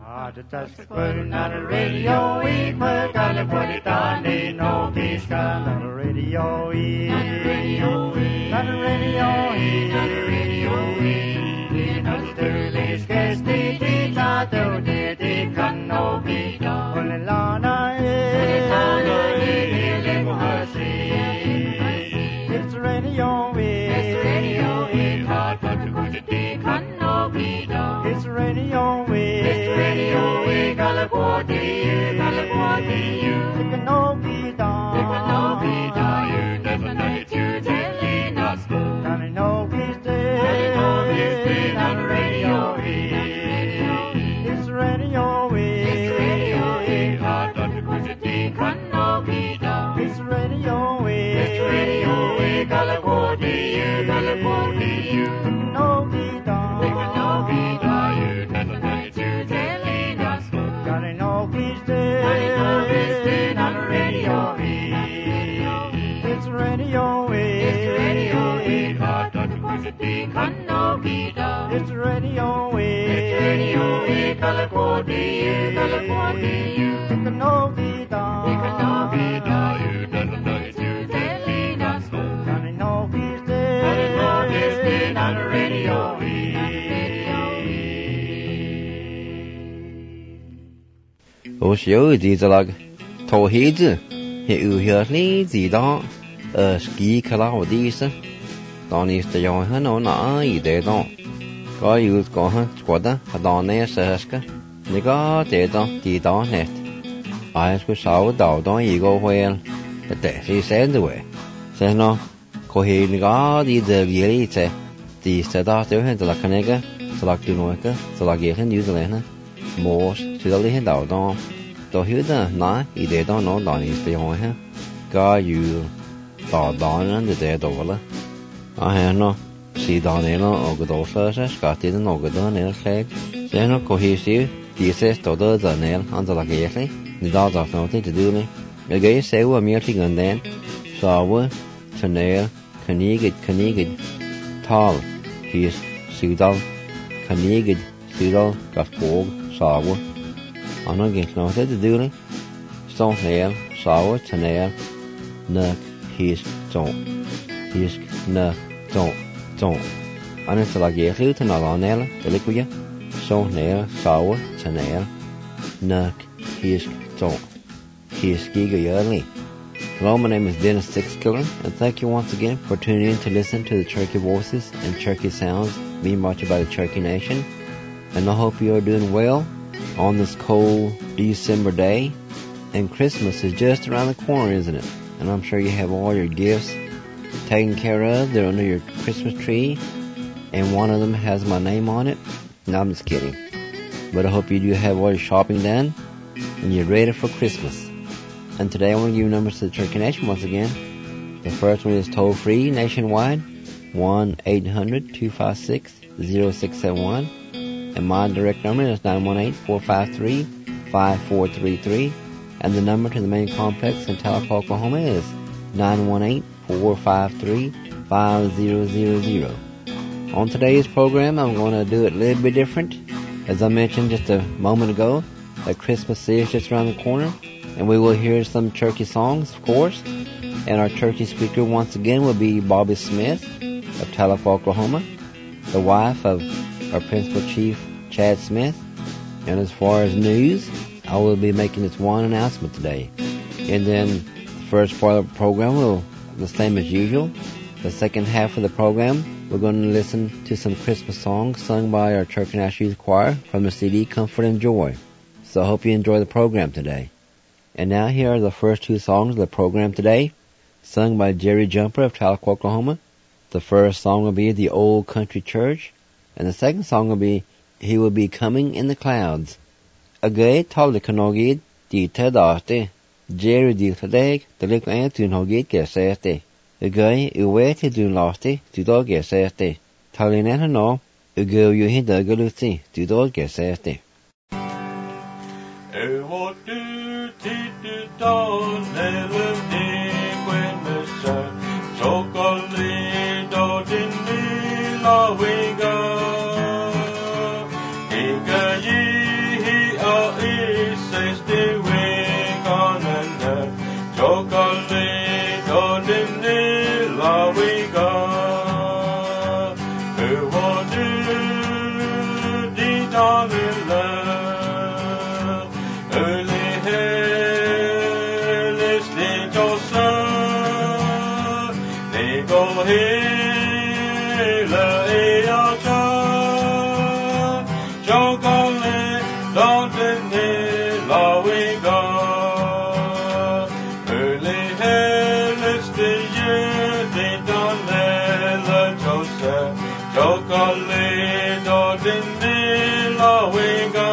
Just putting on the radio, we put on the put it on, they know he's got on the radio, on the radio, on the radio, on the radio, in Australia's guest, they thought they can know me, on the lana, it's radio, it's radio, hard but to put it, they can know me, it's radio, California, you can know me down. You can know me down. You never know it, you telling us. Can I know he's dead? Can I know he's dead on the radio? It's radio, it's radio. Hard not to put it, you can know me down. It's radio, California, California, you can know me down. You can know me down. You never know it, you telling us. Gotta know he's dead. Gotta know he's dead on the radio. It's radio. It's radio. Hard not to put it, they can know me down. It's radio. It's radio. California, California, you can know me down. You can know me down. You never know it, you telling us. Gotta know he's dead. Gotta know he's dead on the radio. Hos jo dizalag tohid he uhirni zida ski kala odisa dani sta jo hano na ide don ga yus go han squada hadane saska niga de don di don net I sku saw da don igo wel the he said the way se no ko he niga di de yelite di sta da de hen la kanega salak du noeka salak ye hen yuzalena mos sidali hen da don to hiuda na ide don no don is de ho ha ga yu da don de de dola I no si don no og do sa ska ti no go don el khag se no ko hi si di se to do da nel an da ge ye ni da da no te do ni me ge se wa mi ti gan den sa wa chanel kanigid tal his sudal kanigid sudal ka fog sa wa an ge no te do ni so nel sa wa chanel na his na don't anh sẽ là ghé thứ thế nào đó nè để lấy cuối so nè sáu chân nè nè his ski early. Hello, my name is Dennis Sixkiller, and thank you once again for tuning in to listen to the Cherokee Voices and Cherokee Sounds being brought to you by the Cherokee Nation. And I hope you are doing well on this cold December day. And Christmas is just around the corner, isn't it? And I'm sure you have all your gifts taken care of. They're under your Christmas tree, and one of them has my name on it. No, I'm just kidding. But I hope you do have all your shopping done and you're ready for Christmas. And today I want to give you numbers to the Cherokee Nation once again. The first one is toll free nationwide, 1-800-256-0671, and my direct number is 918-453-5433, and the number to the main complex in Tahlequah, Oklahoma is 918-453-5000. On today's program, I'm going to do it a little bit different. As I mentioned just a moment ago, that Christmas is just around the corner, and we will hear some Cherokee songs, of course. And our Cherokee speaker once again will be Bobby Smith of Tahlequah, Oklahoma, the wife of our principal chief, Chad Smith. And as far as news, I will be making this one announcement today. And then the first part of the program will the same as usual. The second half of the program, we're going to listen to some Christmas songs sung by our Cherokee National Youth Choir from the CD Comfort and Joy. So I hope you enjoy the program today. And now here are the first two songs of the program today, sung by Jerry Jumper of Tahlequah, Oklahoma. The first song will be The Old Country Church, and the second song will be He Will Be Coming in the Clouds. Agay Tahlequah di Tadate, Jerry di Tadeg, the little Anthony Hogit Gesete. Agay Uwete du Loste, to dog Gesete. Talinana no, Ugo Yuhi Dagaluti, to dog Gesete. dans le leur. Les helles, les josseurs, les gohées, le éacha, chocolat, dans le nez, la wiga. Les helles, les yeux, les dans le josseur, chocolat, dans le nez, la wiga.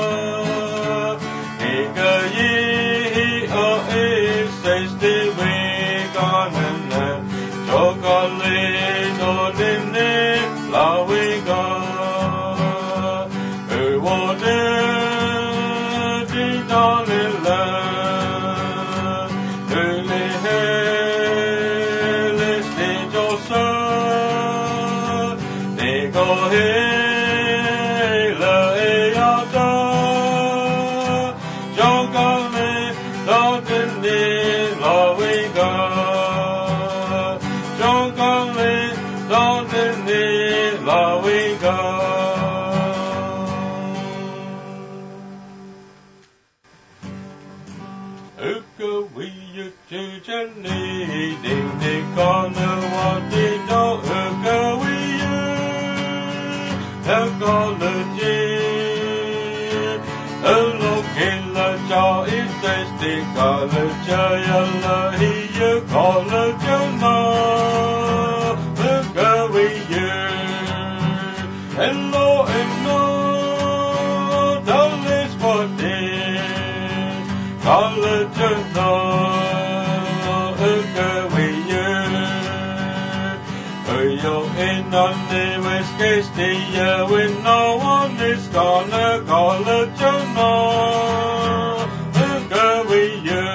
When no one is gonna call a journal, look away you.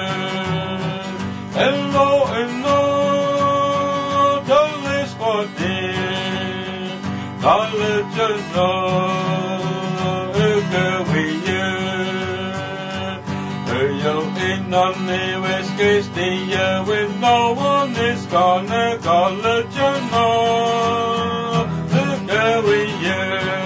Hello, hello, don't list for this. Call a journal, look away you. Yo, in on the West Coast, when no one is gonna call a journal, look away you.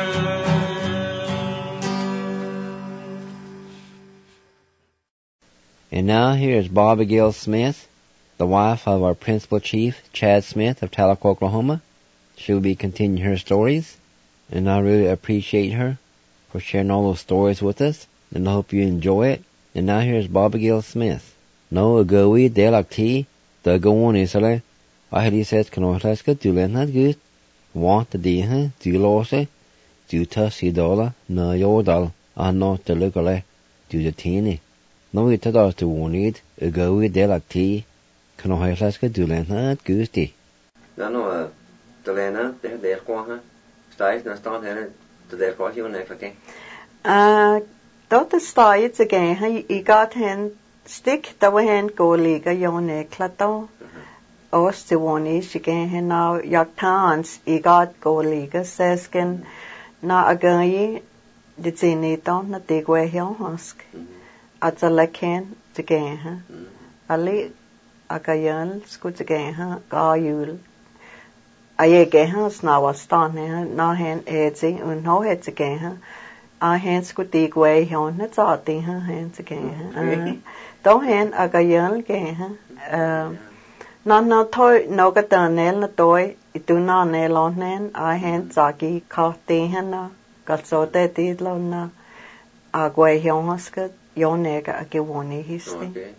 And now here is Bob Abigail Smith, the wife of our principal chief, Chad Smith of Tahlequah, Oklahoma. She will be continuing her stories, and I really appreciate her for sharing all those stories with us, and I hope you enjoy it. And now here is Bob Abigail Smith. No agawi delakti, the go on isale. I had he says can ohlaska do len not good. Want the deha, do lose, do tussy dollar, no yodal, and not the lugale, do the teeny. No it does to warned, agawi delakti, can ohlaska do len not goosty. No, the lena, they're qua, stice, and start her to their coffee on everything. Dort staat again, I got hen stick that we hen go liga yone clato. Os the one is again hen now yak tans I got go liga sesken na again the zinito na digwe hill husk. At the lecken again, Ali again scoot again, gayul. I again snawa stan na hen edgy and no heads again. Hands could dig way on the thoughty, hands again. Don't hand a gayon again. No toy, no got a nail, no toy, it do not nail on hen. I hand Zaki caught the henna, got so that did lona. A way youngsket, your nega, a givoni history.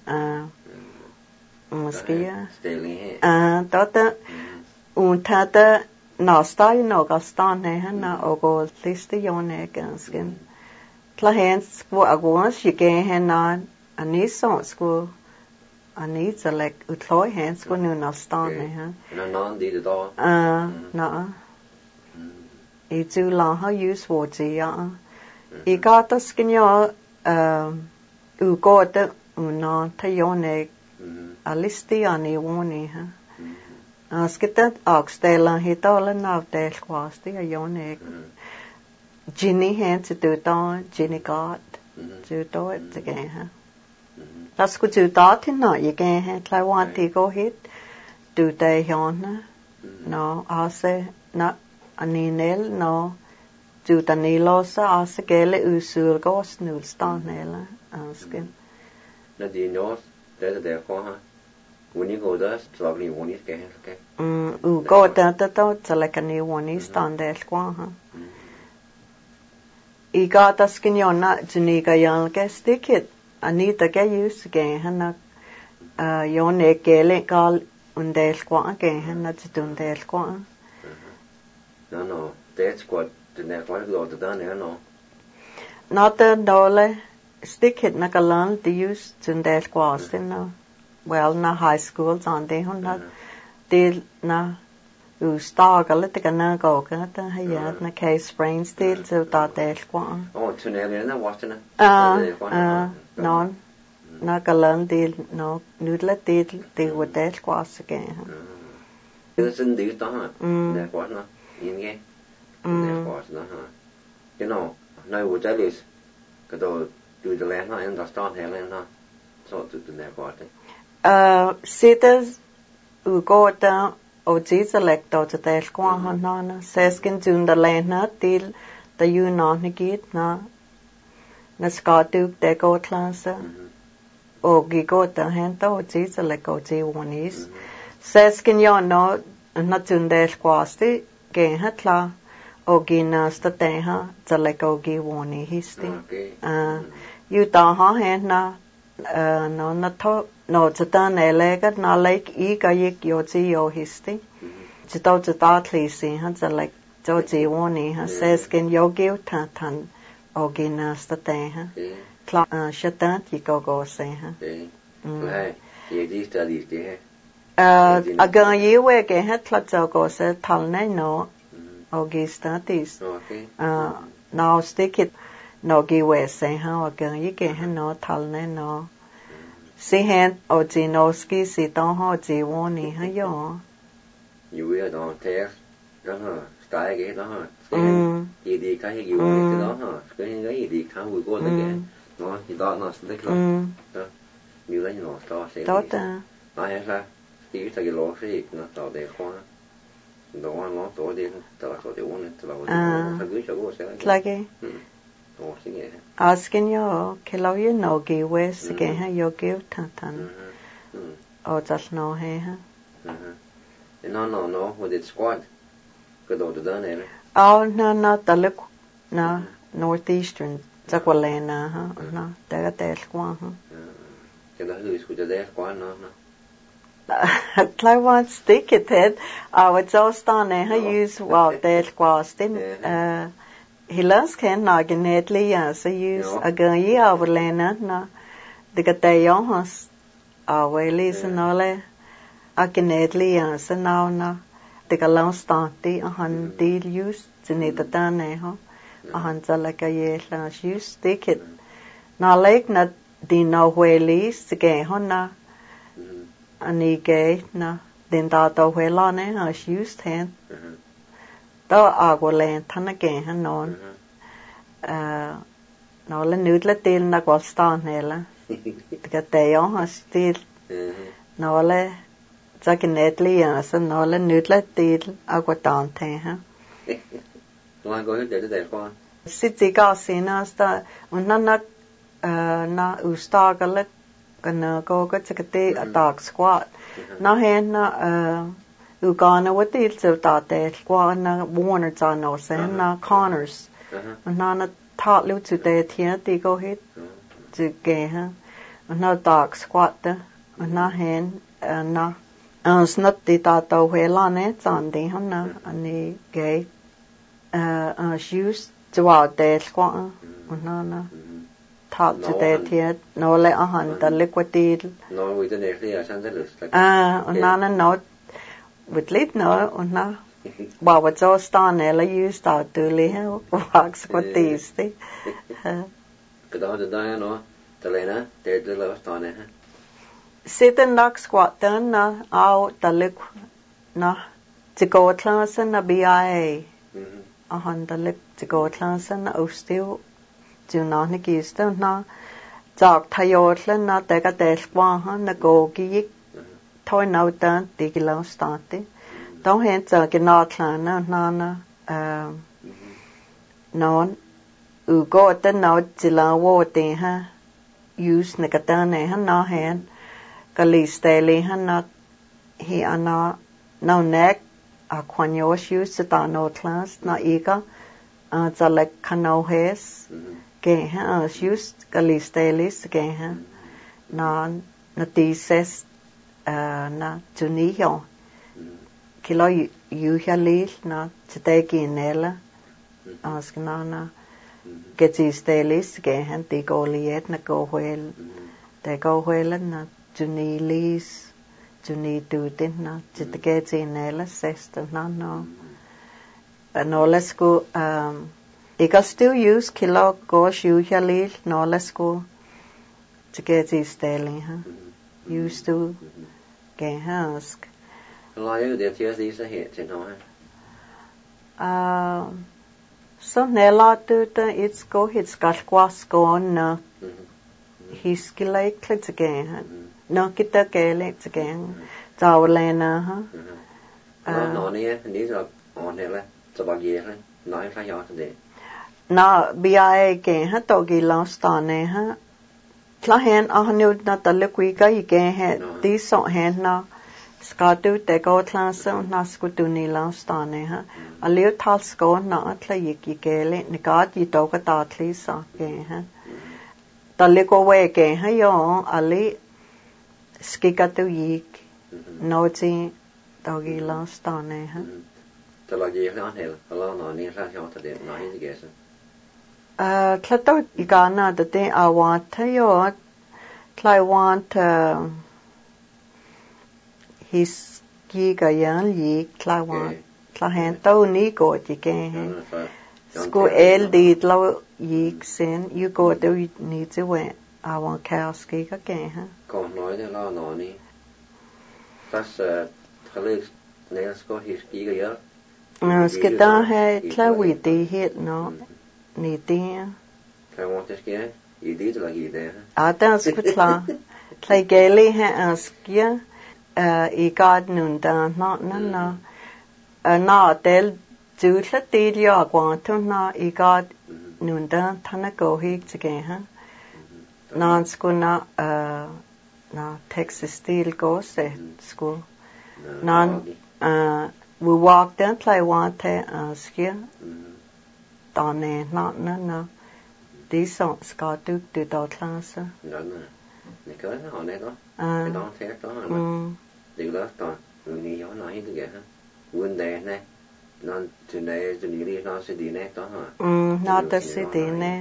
Muskia. Daughter, untata. No, stai no gastan na ogo listi yone ganskin. Plahens wo agons you gain na ani songs go ani select utloy hands go nu na stan Na non di do. Na. I do la ha use water ya. I got the skin yo u got the una tayone a listi ani woni ha. Skittet Oxdale hitola navdel kwasti a yonek. Ginny hand to do don, Ginny got to do it again. That's good to dot in not you can hand like want to go hit. Do they yona? No, I say not a ninel, no. du Danilosa asgele usurgos nulstanela asken. Na di nos der ko ha. When you go there, struggling one is getting okay. Go there to like a new one is standel kwa ha. Iga taskin yona juniga yang ke sticket. Anita ke use again hana yone kele kal undel kwa again hana jundel kwa. No, that's what the next one go to done no. Not the dole sticket nakalan the use jundel kwa no. Well, na high school on day hona dil na start lite grann gå att ha na case sprains till så där det kvar. Tunneln na watchen. Non. Na kalan del no nudla del det var det kvar så igen. Det sen det då ha. Det kvar na. Inge. Det kvar så ha. You know, när vi där lis. Då du det lämna ända start hela na. Så det kvar det. Sitter går där og tiselektor til delkvar han seskin tunderlena til der ju navne git na skaduk der går klasse og gi går der henta og tiselektor til onis seskin jo na tundelkvar sti gen hatla og gina stateha telekor gi oni histi ju ta ha hena no na to no chatan elega na like I ka yik yo chi yo histi chito chata tlisi han za like jo chi woni ha seskin yo geu ta tan ogina state ha kla shatan ti go se ha Right. Ye di studies de aga yewe ke ha tla go se tal ne no ogista tis now stick it no gi we se ha aga yi ke ha no tal ne no si hen o Ginoski si don ho ji woni ha yo you we don't test đó ha style cái đó ha gì đi cái gì woni cái đó ha cái gì khá vui cô đấy kìa nó thì đó nó sẽ lắm đó như đấy nó to sẽ đó ta nói ra thì cái lỗ sẽ nó to để khoa đó nó to đi to để uống to nó cứ cho cô sẽ like Ồ, xin nghe. Asking yo, ke lo you know gi wes ke ha yo give tan. O just no he ha. No, with it squad. Good old done it. Oh, no, the look na northeastern Zakwalena ha. No, da del kwa ha. Cái đó hư của der quá nó. Try one stick it head. I would just on ha use well del kwa stim Hilas kan nagenetli så use again overlena na de gatayon has aweli sanole agenetli så now na de galan stanti han deal use tinita ne ha han zalaka ye la use stick it na like na di no weli sige hona ani ge na den da to wela ne ha use hand đó agua len thana ke han non nó lên nút lên tiền là quá stan này là cái tay ông ha stil nó lên cho cái net li à xong nó lên nút lên tiền agua tan thế ha Nó có để qua sĩ có xin nó sta na usta cái là cái nó có cái tê dark squat nó hen nó Ugana what the so that the na Warner on no sen na Connors na taught lu to the tia they go hit to ge ha na dark squat na hen na snot the ta to we la ne on the na ani ge shoes to out the squat na taught to the tia no le han the liquid no we the next year san the na no with lit no na ba wa jo stan la you start to le wax what these thing cái đó nó từ lấy nó để từ lâu stan này ha sit and knock squat then na out the lick na to go class na BIA han the lick to go class na still do not ne gist na jog thayot na te ka te kwa ha na go gi thôi nào ta đi cái lâu start đi, đâu hiện giờ cái nọ là na non go ta no chila wo te ha use nakatane ha no han kalistele ha na he ana no neck a quanyos use ta no class na ika zalek kano hes ke ha use kalistelis ke ha na tises na tunihyo kilo yuhalil na teki nela askana getistelis ke han te goliet na gohel te gohel na tunilis tuni tutin na teki nela sesta na no let's go I can still use kilo gosh yuhalil no let's go to get his daily used to get ask so nela tuta it's go hits galquas go on na his like clits again no kita gele again tawlena no nie these are on hele tabagi nói phải nhỏ thế na bia ke ha to gi lastane ha tla hen a hanu na tale kui ka I ke he ti so hen na ska tu te go tla so na sku tu ni lastane ha a leo tal sko na tla yiki ke le ni ka ti to ka ta thli sa ke ha tale ko we ke ha yo ali ski ka tu yik no ti to gi lastane ha tabagi han hel ala no ni ra nhỏ thế nói gì vậy Klato igana the day I want yo I want his gigayan yi want han to ni go ti ke sko el di lo yi sen you go do ni to we I want chaos giga ke ha còn nói thế lo nó ni tas khale ne sko his giga skita he tlawi ti hit no ni tia Preguntas que e diz lá que ideia Ata skutla tlai geli ha askia I god nun da na tel du tla ti dia kwatu na I god nun da thana go hik tige ha nan skuna na Texas Steel go se school nan we walked in tlai want askia Tane na đi sọ ska tu tu tàu class đó nè cái đó họ này đó cái đó thế đó mà điều đó toàn người đi gió nói như vậy ha vấn đề này nó từ này đi nó sẽ đi này đó hả nó tới sẽ đi này.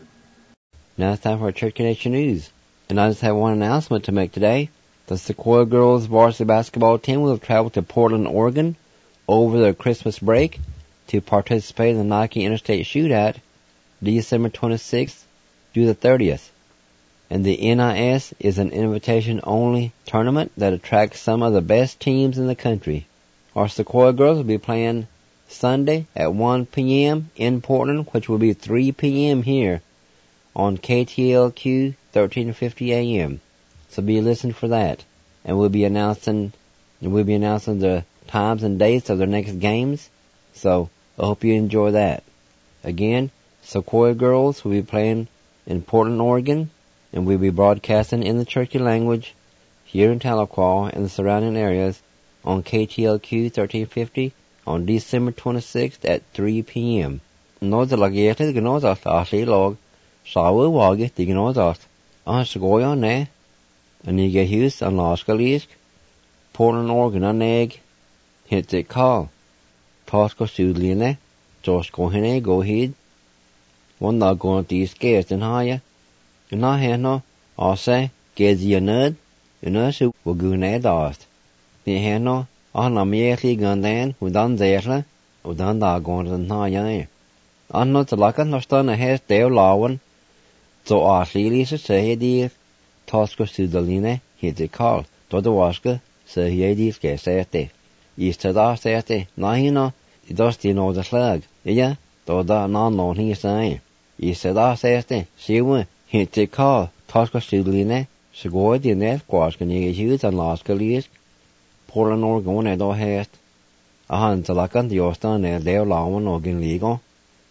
Now it's time for Church Connection News, and I just have one announcement to make today. The Sequoia Girls varsity basketball team will travel to Portland, Oregon over the Christmas break to participate in the Nike Interstate Shootout December 26th through the 30th. And the NIS is an invitation-only tournament that attracts some of the best teams in the country. Our Sequoia Girls will be playing Sunday at 1 p.m. in Portland, which will be 3 p.m. here on KTLQ 1350 AM. So be listening for that. And we'll be announcing the times and dates of their next games. So I hope you enjoy that. Again, Sequoia Girls will be playing in Portland, Oregon, and we'll be broadcasting in the Cherokee language here in Tahlequah and the surrounding areas on KTLQ 1350 on December 26th at 3 p.m. Nói là ghé thế cái nói là sĩ log sáu với hòa cái thì cái nói là Sequoia nè anh đi cái hús anh là Scalisk Portland, Oregon anh egg hit the call toss có sự liền nè Josh go hene go ahead one da go to scares and higher and I had no I say get you nerd you know so we go ned dast the had no on a merely gone then we done there we done da go to na ya on not like no stand a hair tail lawan so I really say the toss go to the line hit the call to the wasker so he did get say East to da say na you know it does the know the slag yeah to da na no he say East to da say she went hit the call toss go to the line so go the net quash can you use and last galies Portland, Oregon I do have a hand to like on the Austin and they allow one organ legal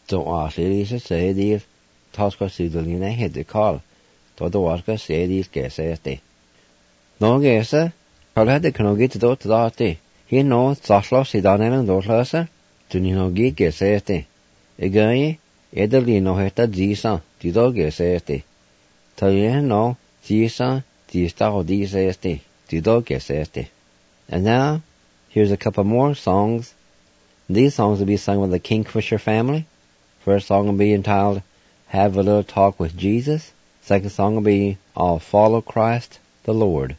So Lisa say these Tosca Sudolina had the call. Todo Waska say these guesses. No guesser, I'll have the canoe to do to that. He knows Sasla Sidan and Dorlasa, to no gig guesses. Again, Italy no heta Gisa, the dog guesses. Tell no, Gisa, the star of these the dog guesses. And now, here's a couple more songs. These songs will be sung with the Kingfisher family. First song will be entitled, Have a Little Talk with Jesus. Second song will be, I'll Follow Christ the Lord.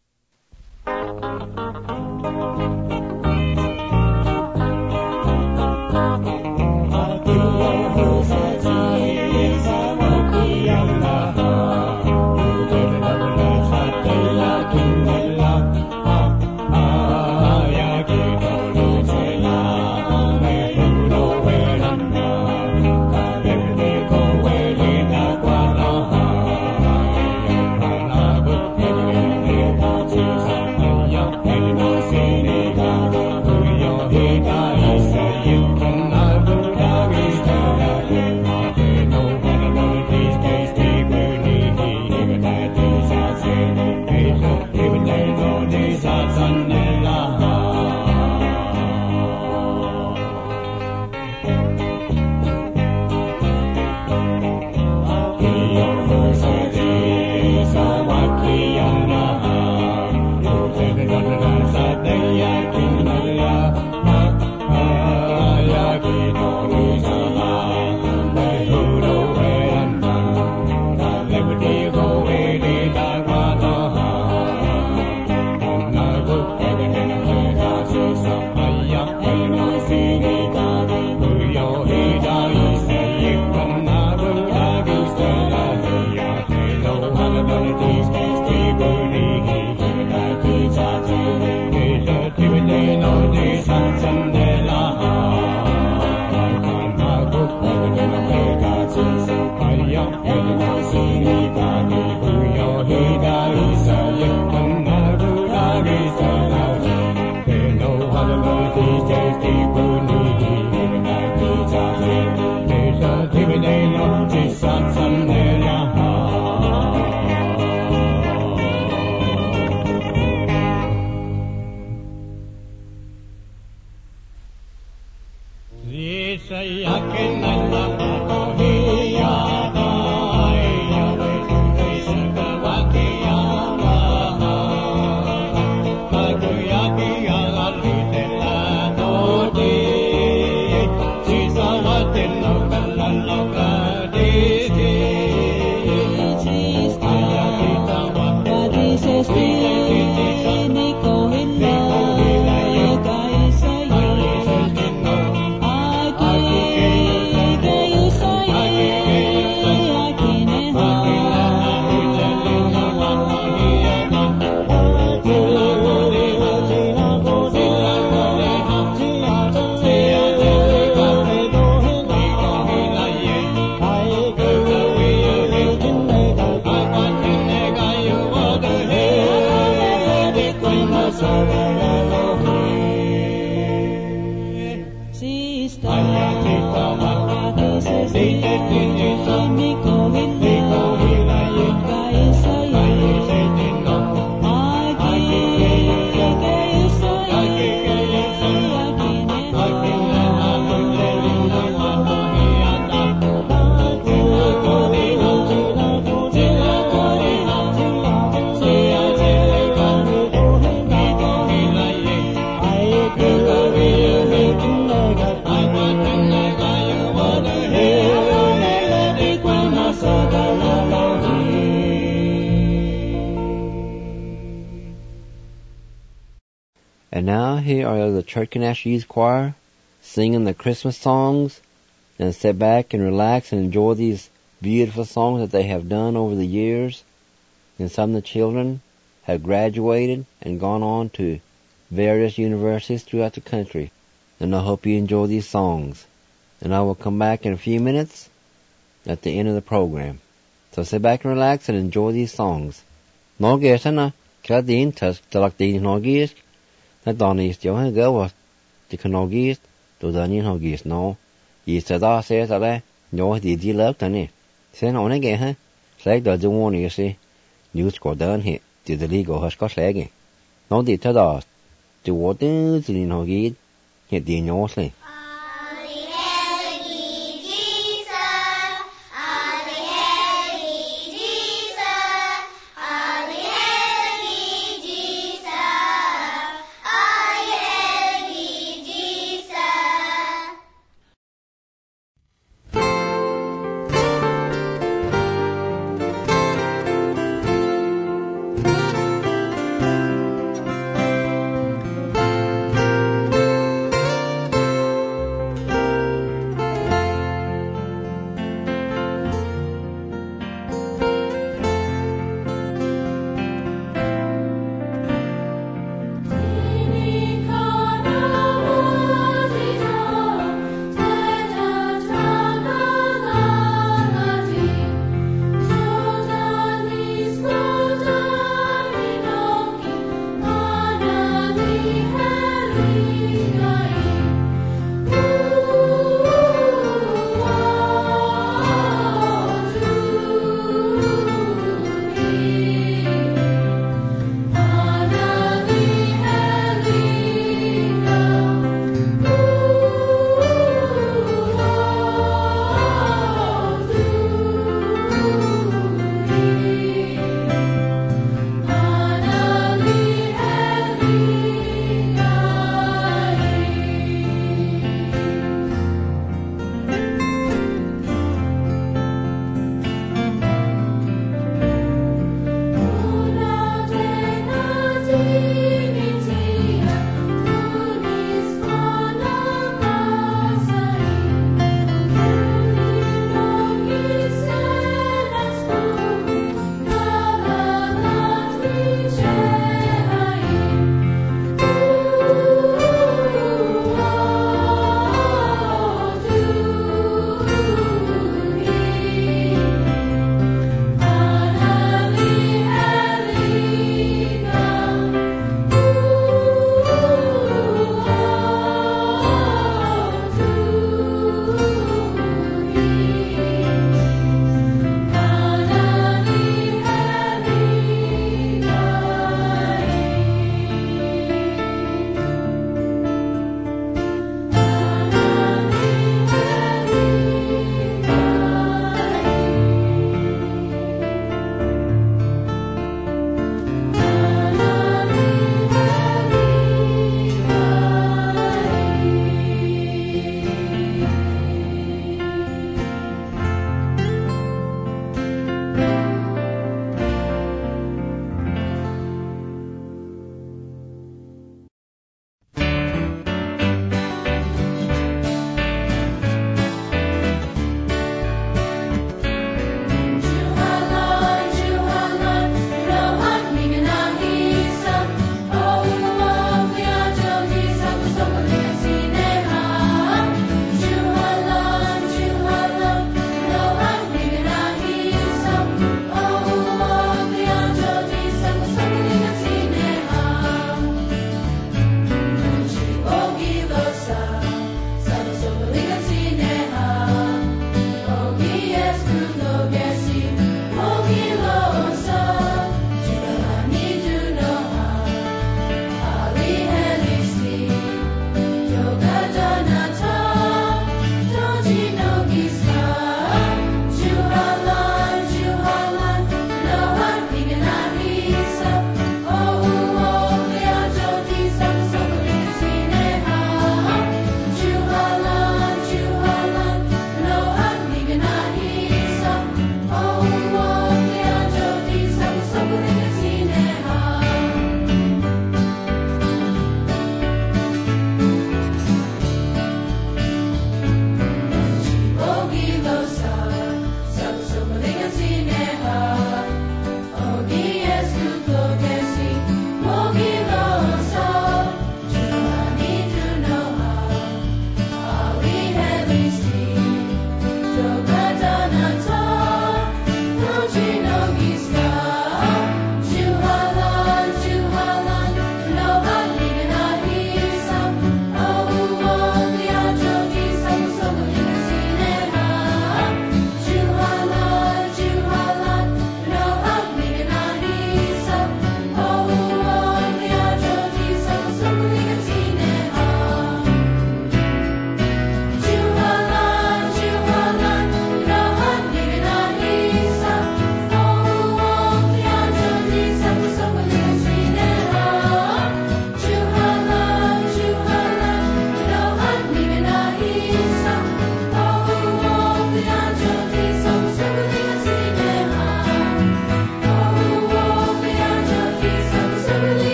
And now here are the Church Canasta Youth Choir singing the Christmas songs. And sit back and relax and enjoy these beautiful songs that they have done over the years. And some of the children have graduated and gone on to various universities throughout the country. And I hope you enjoy these songs. And I will come back in a few minutes at the end of the program. So sit back and relax and enjoy these songs. Norgesana, Kladin, Talakdin Norgis, that Donis Johan Gilwas, the Kanogis, to Daniel Hogis, no. ý sẽ đó sẽ ra đây nhớ thì đi lớp thế này sẽ nói này cái ha sẽ đó chúng muốn như thế news có đơn hiện thì đi có hết có sẽ cái nó thì thế đó chú tư thì nó cái hiện tiền nhớ thế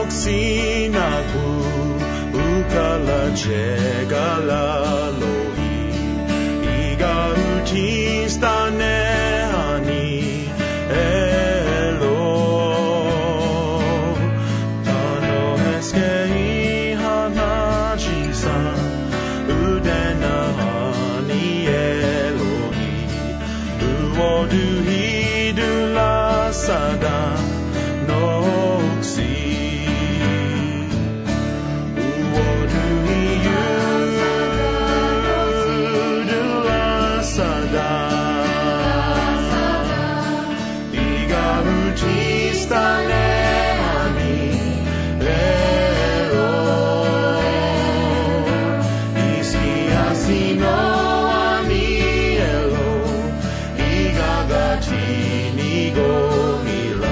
Sinaku ukala chegala lohi iga utistane ani elo tano eskei hana jinsan udena ani elohi uodu hidula sada noksi Go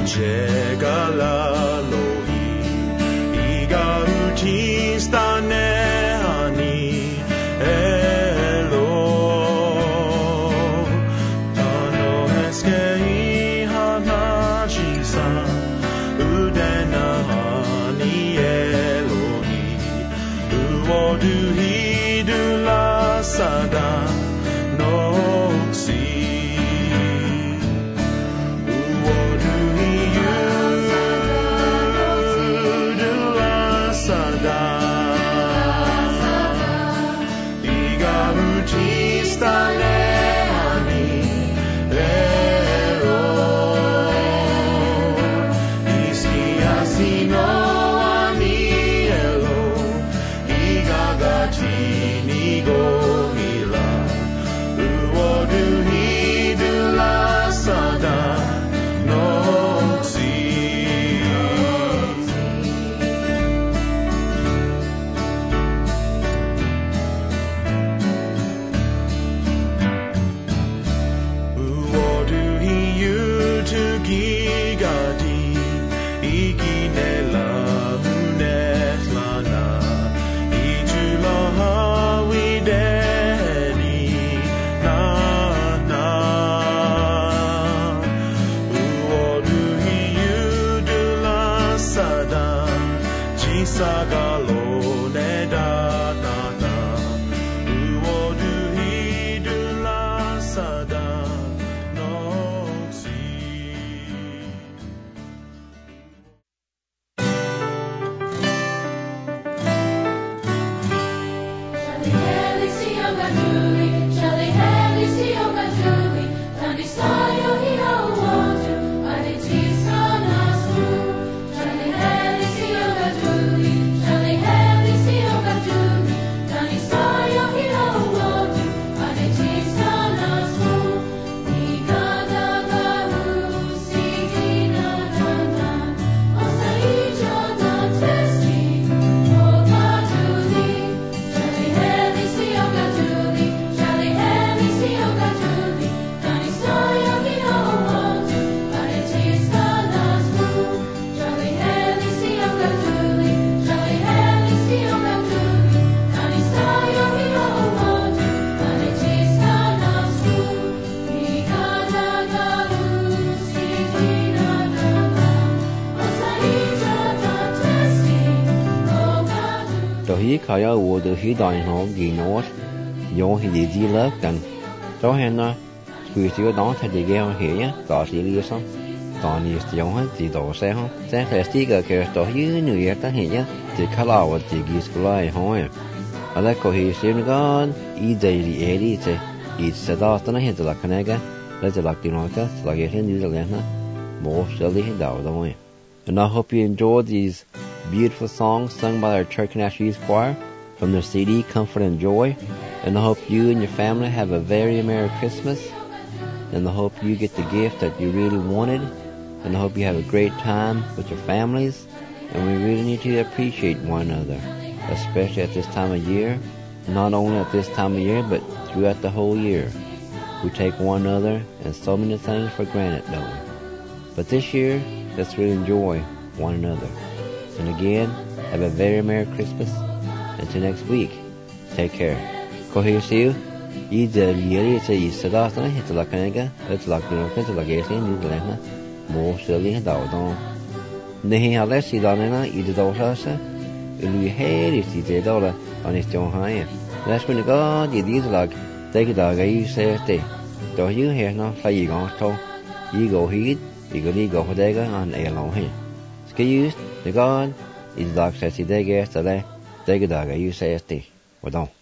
He kaya wo de he dine home gi not yo he di loveกันcho hen na kui ti đó thay đi gel he ya ta si li so ta ni ti yo ha ti do se ha se se sti ga ke to yu nu ya ta he ya ti kala wa ti gi skulai ho ya ala ko he sim gan I dei li eri te I se da ta na he la kanega la te la ti no ka la ge hen ni la na mo shali he da da mo. And I hope you enjoyed these beautiful songs sung by our Church National Youth Choir from their CD, Comfort and Joy. And I hope you and your family have a very Merry Christmas. And I hope you get the gift that you really wanted. And I hope you have a great time with your families. And we really need to appreciate one another, especially at this time of year. Not only at this time of year, but throughout the whole year. We take one another and so many things for granted, don't we? But this year, let's really enjoy one another. And again, have a very Merry Christmas. Until next week, take care. Ko he siu, I de lieri te I sadastana hit la kanega, et la kunoka la gesi ni lena, mo seli dao don. Nehi halesi danena I de dosasa, ulu heri ti de dola on his John Haya. That's when God you these lag, take it aga you say te. Do you hear no fa you gon to? You go heed, you go hodega on a long here. Skiyus, the God is like says he dege stale, take it aga you say te. Wadon.